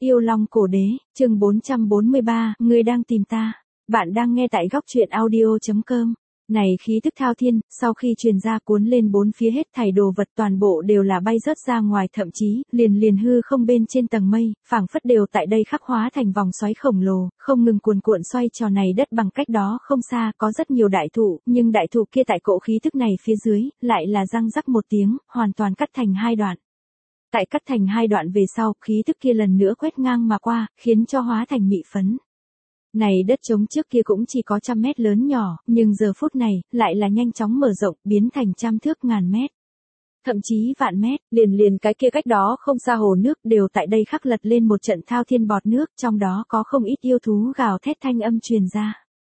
Yêu Long Cổ Đế, chương 443, người đang tìm ta. Bạn đang nghe tại góc truyện audio.com. Này khí tức thao thiên, sau khi truyền ra cuốn lên bốn phía hết thảy đồ vật toàn bộ đều là bay rớt ra ngoài, thậm chí, liền hư không bên trên tầng mây, phảng phất đều tại đây khắc hóa thành vòng xoáy khổng lồ, không ngừng cuồn cuộn xoay tròn này đất bằng. Cách đó không xa có rất nhiều đại thụ, nhưng đại thụ kia tại cỗ khí tức này phía dưới, lại là răng rắc một tiếng, hoàn toàn cắt thành hai đoạn. Tại cắt thành hai đoạn về sau, khí tức kia lần nữa quét ngang mà qua, khiến cho hóa thành mị phấn. Này đất trống trước kia cũng chỉ có 100 mét lớn nhỏ, nhưng giờ phút này, lại là nhanh chóng mở rộng, biến thành 100 thước ngàn mét. Thậm chí vạn mét, liền cái kia cách đó không xa hồ nước đều tại đây khắc lật lên một trận thao thiên bọt nước, trong đó có không ít yêu thú gào thét thanh âm truyền ra.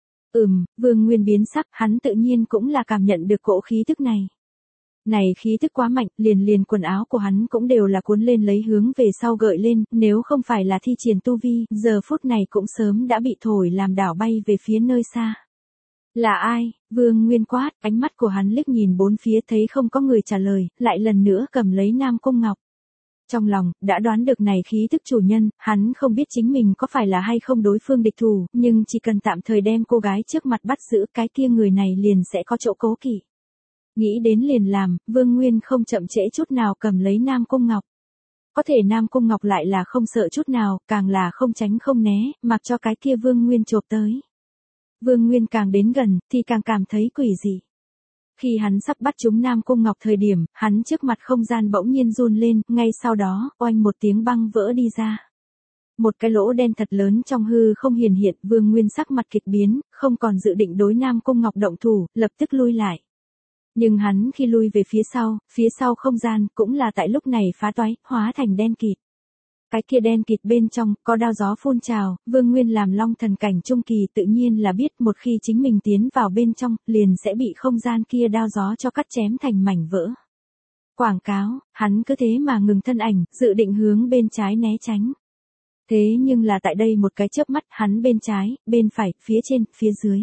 Vương Nguyên biến sắc, hắn tự nhiên cũng là cảm nhận được cỗ khí tức này. Này khí tức quá mạnh, liền quần áo của hắn cũng đều là cuốn lên lấy hướng về sau gợi lên, nếu không phải là thi triển tu vi, giờ phút này cũng sớm đã bị thổi làm đảo bay về phía nơi xa. Là ai? Vương Nguyên quát, ánh mắt của hắn liếc nhìn bốn phía thấy không có người trả lời, lại lần nữa cầm lấy Nam Cung Ngọc. Trong lòng, đã đoán được này khí tức chủ nhân, hắn không biết chính mình có phải là hay không đối phương địch thủ, nhưng chỉ cần tạm thời đem cô gái trước mặt bắt giữ, cái kia người này liền sẽ có chỗ cố kỵ. Nghĩ đến liền làm, Vương Nguyên không chậm trễ chút nào cầm lấy Nam Cung Ngọc. Có thể Nam Cung Ngọc lại là không sợ chút nào, càng là không tránh không né, mặc cho cái kia Vương Nguyên chộp tới. Vương Nguyên càng đến gần, thì càng cảm thấy quỷ dị. Khi hắn sắp bắt chúng Nam Cung Ngọc thời điểm, hắn trước mặt không gian bỗng nhiên run lên, ngay sau đó, oanh một tiếng băng vỡ đi ra. Một cái lỗ đen thật lớn trong hư không hiển hiện, Vương Nguyên sắc mặt kịch biến, không còn dự định đối Nam Cung Ngọc động thủ, lập tức lui lại. Nhưng hắn khi lui về phía sau không gian, cũng là tại lúc này phá toái, hóa thành đen kịt. Cái kia đen kịt bên trong, có đao gió phun trào, Vương Nguyên làm long thần cảnh trung kỳ tự nhiên là biết một khi chính mình tiến vào bên trong, liền sẽ bị không gian kia đao gió cho cắt chém thành mảnh vỡ. Quảng cáo, hắn cứ thế mà ngừng thân ảnh, dự định hướng bên trái né tránh. Thế nhưng là tại đây một cái chớp mắt, hắn bên trái, bên phải, phía trên, phía dưới.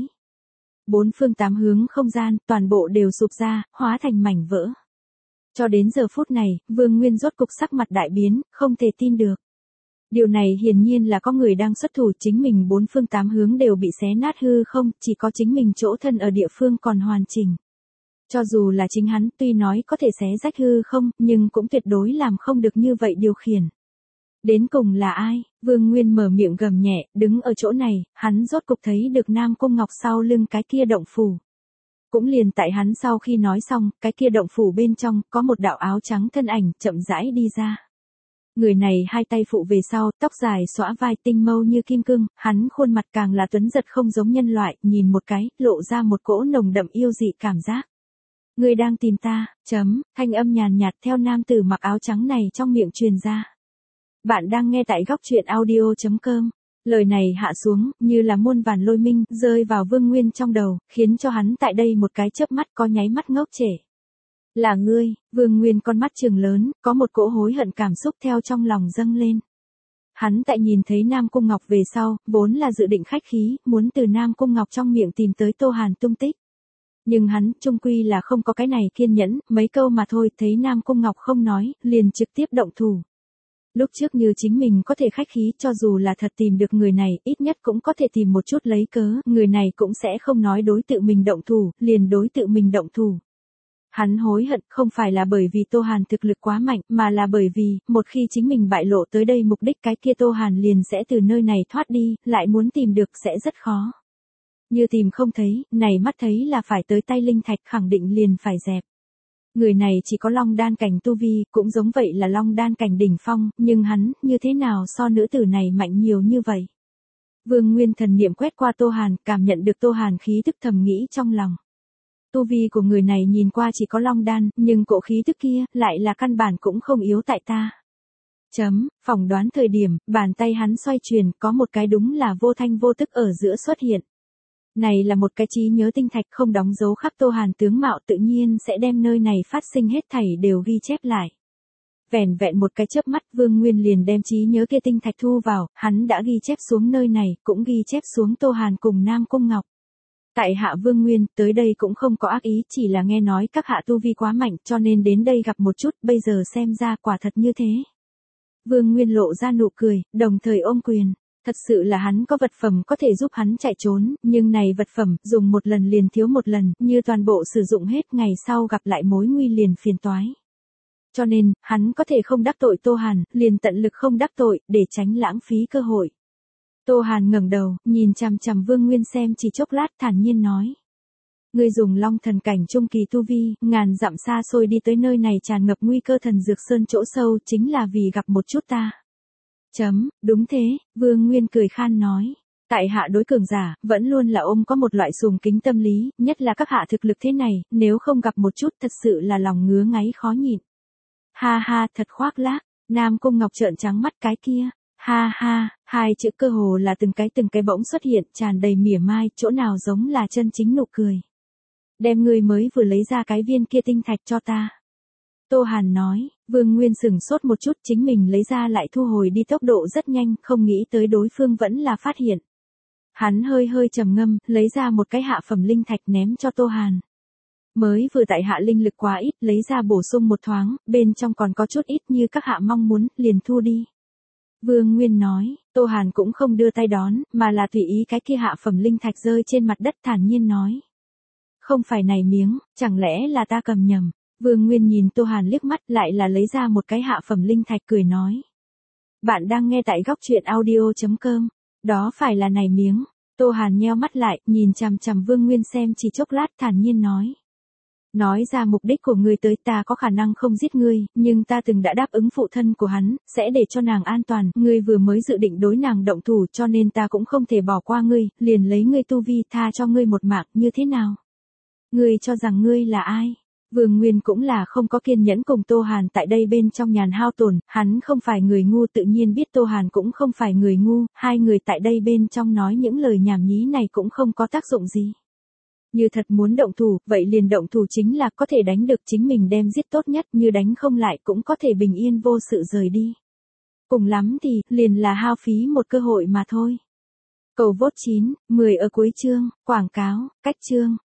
Bốn phương tám hướng không gian, toàn bộ đều sụp ra, hóa thành mảnh vỡ. Cho đến giờ phút này, Vương Nguyên rốt cục sắc mặt đại biến, không thể tin được. Điều này hiển nhiên là có người đang xuất thủ, chính mình bốn phương tám hướng đều bị xé nát hư không, chỉ có chính mình chỗ thân ở địa phương còn hoàn chỉnh. Cho dù là chính hắn tuy nói có thể xé rách hư không, nhưng cũng tuyệt đối làm không được như vậy điều khiển. Đến cùng là ai? Vương Nguyên mở miệng gầm nhẹ, đứng ở chỗ này, hắn rốt cục thấy được Nam Cung Ngọc sau lưng cái kia động phủ. Cũng liền tại hắn sau khi nói xong, cái kia động phủ bên trong, có một đạo áo trắng thân ảnh, chậm rãi đi ra. Người này hai tay phụ về sau, tóc dài xõa vai, tinh mâu như kim cương, hắn khuôn mặt càng là tuấn giật không giống nhân loại, nhìn một cái, lộ ra một cỗ nồng đậm yêu dị cảm giác. Người đang tìm ta, thanh âm nhàn nhạt theo nam tử mặc áo trắng này trong miệng truyền ra. Bạn đang nghe tại góc truyện audio.com. Lời này hạ xuống, như là muôn vàn lôi minh, rơi vào Vương Nguyên trong đầu, khiến cho hắn tại đây một cái chớp mắt có nháy mắt ngốc trệ. Là ngươi? Vương Nguyên con mắt trừng lớn, có một cỗ hối hận cảm xúc theo trong lòng dâng lên. Hắn tại nhìn thấy Nam Cung Ngọc về sau, vốn là dự định khách khí, muốn từ Nam Cung Ngọc trong miệng tìm tới Tô Hàn tung tích. Nhưng hắn, chung quy là không có cái này kiên nhẫn, mấy câu mà thôi, thấy Nam Cung Ngọc không nói, liền trực tiếp động thủ. Lúc trước như chính mình có thể khách khí, cho dù là thật tìm được người này, ít nhất cũng có thể tìm một chút lấy cớ, người này cũng sẽ không nói đối tự mình động thủ, liền đối tự mình động thủ. Hắn hối hận không phải là bởi vì Tô Hàn thực lực quá mạnh, mà là bởi vì, một khi chính mình bại lộ tới đây mục đích, cái kia Tô Hàn liền sẽ từ nơi này thoát đi, lại muốn tìm được sẽ rất khó. Như tìm không thấy, này mắt thấy là phải tới tay linh thạch, khẳng định liền phải dẹp. Người này chỉ có long đan cảnh tu vi, cũng giống vậy là long đan cảnh đỉnh phong, nhưng hắn, như thế nào so nữ tử này mạnh nhiều như vậy? Vương Nguyên thần niệm quét qua Tô Hàn, cảm nhận được Tô Hàn khí tức, thầm nghĩ trong lòng. Tu vi của người này nhìn qua chỉ có long đan, nhưng cỗ khí tức kia, lại là căn bản cũng không yếu tại ta. Phỏng đoán thời điểm, bàn tay hắn xoay chuyển, có một cái đúng là vô thanh vô tức ở giữa xuất hiện. Này là một cái trí nhớ tinh thạch không đóng dấu khắp Tô Hàn tướng mạo, tự nhiên sẽ đem nơi này phát sinh hết thảy đều ghi chép lại. Vẻn vẹn một cái chớp mắt, Vương Nguyên liền đem trí nhớ kia tinh thạch thu vào, hắn đã ghi chép xuống nơi này, cũng ghi chép xuống Tô Hàn cùng Nam Cung Ngọc. Tại hạ Vương Nguyên, tới đây cũng không có ác ý, chỉ là nghe nói các hạ tu vi quá mạnh, cho nên đến đây gặp một chút, bây giờ xem ra quả thật như thế. Vương Nguyên lộ ra nụ cười, đồng thời ôm quyền. Thật sự là hắn có vật phẩm có thể giúp hắn chạy trốn, nhưng này vật phẩm, dùng một lần liền thiếu một lần, như toàn bộ sử dụng hết ngày sau gặp lại mối nguy liền phiền toái. Cho nên, hắn có thể không đắc tội Tô Hàn, liền tận lực không đắc tội, để tránh lãng phí cơ hội. Tô Hàn ngẩng đầu, nhìn chằm chằm Vương Nguyên xem chỉ chốc lát thản nhiên nói. Ngươi dùng long thần cảnh trung kỳ tu vi, ngàn dặm xa xôi đi tới nơi này tràn ngập nguy cơ thần dược sơn chỗ sâu chính là vì gặp một chút ta. Đúng thế, Vương Nguyên cười khan nói. Tại hạ đối cường giả, vẫn luôn là ôm có một loại sùng kính tâm lý, nhất là các hạ thực lực thế này, nếu không gặp một chút thật sự là lòng ngứa ngáy khó nhịn. Ha ha, thật khoác lác, Nam Cung Ngọc trợn trắng mắt cái kia. Ha ha, hai chữ cơ hồ là từng cái bỗng xuất hiện, tràn đầy mỉa mai, chỗ nào giống là chân chính nụ cười. Đem ngươi mới vừa lấy ra cái viên kia tinh thạch cho ta. Tô Hàn nói, Vương Nguyên sửng sốt một chút, chính mình lấy ra lại thu hồi đi tốc độ rất nhanh, không nghĩ tới đối phương vẫn là phát hiện. Hắn hơi trầm ngâm, lấy ra một cái hạ phẩm linh thạch ném cho Tô Hàn. Mới vừa tại hạ linh lực quá ít, lấy ra bổ sung một thoáng, bên trong còn có chút ít như các hạ mong muốn, liền thu đi. Vương Nguyên nói, Tô Hàn cũng không đưa tay đón, mà là tùy ý cái kia hạ phẩm linh thạch rơi trên mặt đất thản nhiên nói. Không phải này miếng, chẳng lẽ là ta cầm nhầm. Vương Nguyên nhìn Tô Hàn liếc mắt lại là lấy ra một cái hạ phẩm linh thạch cười nói. Bạn đang nghe tại góc truyện audio.com, đó phải là này miếng. Tô Hàn nheo mắt lại, nhìn chằm chằm Vương Nguyên xem chỉ chốc lát thản nhiên nói. Nói ra mục đích của ngươi tới ta có khả năng không giết ngươi, nhưng ta từng đã đáp ứng phụ thân của hắn, sẽ để cho nàng an toàn, ngươi vừa mới dự định đối nàng động thủ cho nên ta cũng không thể bỏ qua ngươi, liền lấy ngươi tu vi tha cho ngươi một mạng như thế nào? Ngươi cho rằng ngươi là ai? Vương Nguyên cũng là không có kiên nhẫn cùng Tô Hàn tại đây bên trong nhàn hao tổn, hắn không phải người ngu tự nhiên biết Tô Hàn cũng không phải người ngu, hai người tại đây bên trong nói những lời nhảm nhí này cũng không có tác dụng gì. Như thật muốn động thủ, vậy liền động thủ chính là có thể đánh được chính mình đem giết tốt nhất, như đánh không lại cũng có thể bình yên vô sự rời đi. Cùng lắm thì, liền là hao phí một cơ hội mà thôi. Cầu vote 9, 10 ở cuối chương, quảng cáo, cách chương.